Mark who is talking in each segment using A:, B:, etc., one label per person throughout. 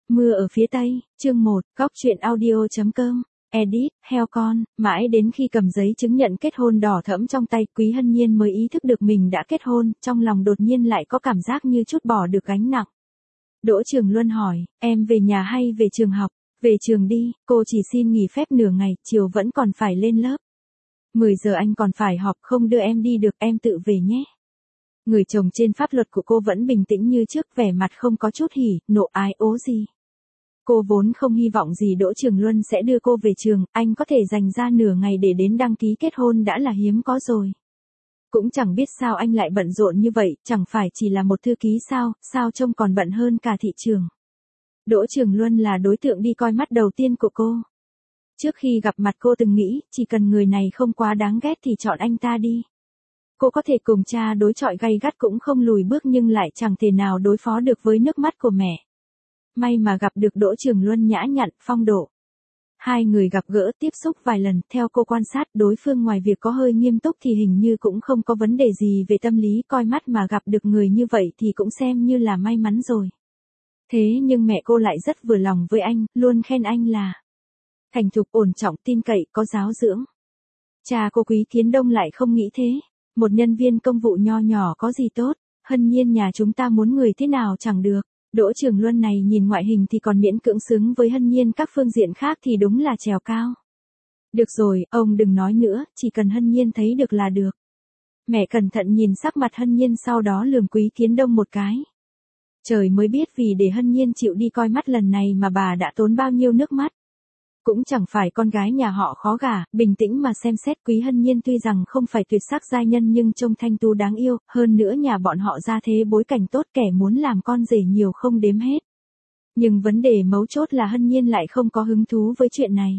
A: Mưa ở phía Tây, chương 1, góc truyện audio.com, edit, heo con, mãi đến khi cầm giấy chứng nhận kết hôn đỏ thẫm trong tay, Quý Hân Nhiên mới ý thức được mình đã kết hôn, trong lòng đột nhiên lại có cảm giác như chút bỏ được gánh nặng. Đỗ Trường Luân hỏi, em về nhà hay về trường học? Về trường đi, cô chỉ xin nghỉ phép nửa ngày, chiều vẫn còn phải lên lớp. 10 giờ anh còn phải họp, không đưa em đi được, em tự về nhé. Người chồng trên pháp luật của cô vẫn bình tĩnh như trước, vẻ mặt không có chút hỉ, nộ ái ố gì. Cô vốn không hy vọng gì Đỗ Trường Luân sẽ đưa cô về trường, anh có thể dành ra nửa ngày để đến đăng ký kết hôn đã là hiếm có rồi. Cũng chẳng biết sao anh lại bận rộn như vậy, chẳng phải chỉ là một thư ký sao trông còn bận hơn cả thị trường. Đỗ Trường Luân là đối tượng đi coi mắt đầu tiên của cô. Trước khi gặp mặt cô từng nghĩ, chỉ cần người này không quá đáng ghét thì chọn anh ta đi. Cô có thể cùng cha đối chọi gay gắt cũng không lùi bước nhưng lại chẳng thể nào đối phó được với nước mắt của mẹ. May mà gặp được Đỗ Trường Luân nhã nhặn, phong độ. Hai người gặp gỡ tiếp xúc vài lần, theo cô quan sát đối phương ngoài việc có hơi nghiêm túc thì hình như cũng không có vấn đề gì về tâm lý, coi mắt mà gặp được người như vậy thì cũng xem như là may mắn rồi. Thế nhưng mẹ cô lại rất vừa lòng với anh, luôn khen anh là thành thục, ổn trọng, tin cậy, có giáo dưỡng. Cha cô Quý Kiến Đông lại không nghĩ thế. Một nhân viên công vụ nho nhỏ có gì tốt, Hân Nhiên nhà chúng ta muốn người thế nào chẳng được. Đỗ Trường Luân này nhìn ngoại hình thì còn miễn cưỡng xứng với Hân Nhiên, các phương diện khác thì đúng là trèo cao. Được rồi, ông đừng nói nữa, chỉ cần Hân Nhiên thấy được là được. Mẹ cẩn thận nhìn sắc mặt Hân Nhiên, sau đó lườm Quý Kiến Đông một cái. Trời mới biết vì để Hân Nhiên chịu đi coi mắt lần này mà bà đã tốn bao nhiêu nước mắt. Cũng chẳng phải con gái nhà họ khó gả, bình tĩnh mà xem xét, Quý Hân Nhiên tuy rằng không phải tuyệt sắc giai nhân nhưng trông thanh tú đáng yêu, hơn nữa nhà bọn họ ra thế bối cảnh tốt, kẻ muốn làm con rể nhiều không đếm hết. Nhưng vấn đề mấu chốt là Hân Nhiên lại không có hứng thú với chuyện này.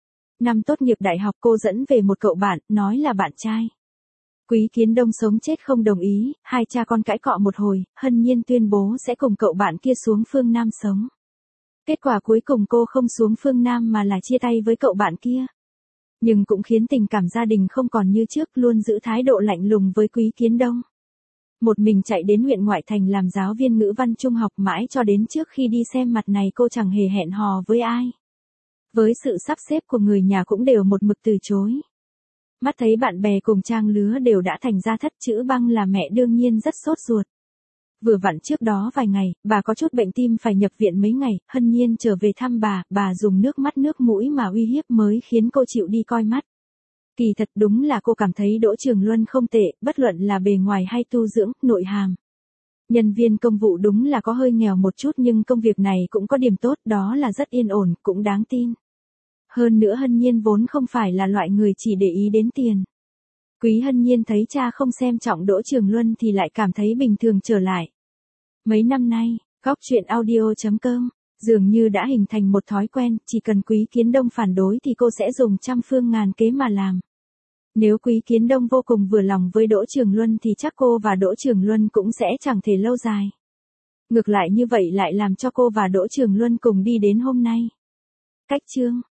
A: Năm tốt nghiệp đại học cô dẫn về một cậu bạn, nói là bạn trai. Quý Kiến Đông sống chết không đồng ý, hai cha con cãi cọ một hồi, Hân Nhiên tuyên bố sẽ cùng cậu bạn kia xuống phương Nam sống. Kết quả cuối cùng cô không xuống phương Nam mà là chia tay với cậu bạn kia. Nhưng cũng khiến tình cảm gia đình không còn như trước, luôn giữ thái độ lạnh lùng với Quý Kiến Đông. Một mình chạy đến huyện ngoại thành làm giáo viên ngữ văn trung học, mãi cho đến trước khi đi xem mặt này cô chẳng hề hẹn hò với ai. Với sự sắp xếp của người nhà cũng đều một mực từ chối. Mắt thấy bạn bè cùng trang lứa đều đã thành ra thất chữ băng là mẹ đương nhiên rất sốt ruột. Vừa vặn trước đó vài ngày, bà có chút bệnh tim phải nhập viện mấy ngày, Hân Nhiên trở về thăm bà dùng nước mắt nước mũi mà uy hiếp mới khiến cô chịu đi coi mắt. Kỳ thật đúng là cô cảm thấy Đỗ Trường Luân không tệ, bất luận là bề ngoài hay tu dưỡng, nội hàm. Nhân viên công vụ đúng là có hơi nghèo một chút nhưng công việc này cũng có điểm tốt, đó là rất yên ổn, cũng đáng tin. Hơn nữa Hân Nhiên vốn không phải là loại người chỉ để ý đến tiền. Quý Hân Nhiên thấy cha không xem trọng Đỗ Trường Luân thì lại cảm thấy bình thường trở lại. Mấy năm nay, góc truyện audio.com dường như đã hình thành một thói quen, chỉ cần Quý Kiến Đông phản đối thì cô sẽ dùng trăm phương ngàn kế mà làm. Nếu Quý Kiến Đông vô cùng vừa lòng với Đỗ Trường Luân thì chắc cô và Đỗ Trường Luân cũng sẽ chẳng thể lâu dài. Ngược lại như vậy lại làm cho cô và Đỗ Trường Luân cùng đi đến hôm nay. Cách chương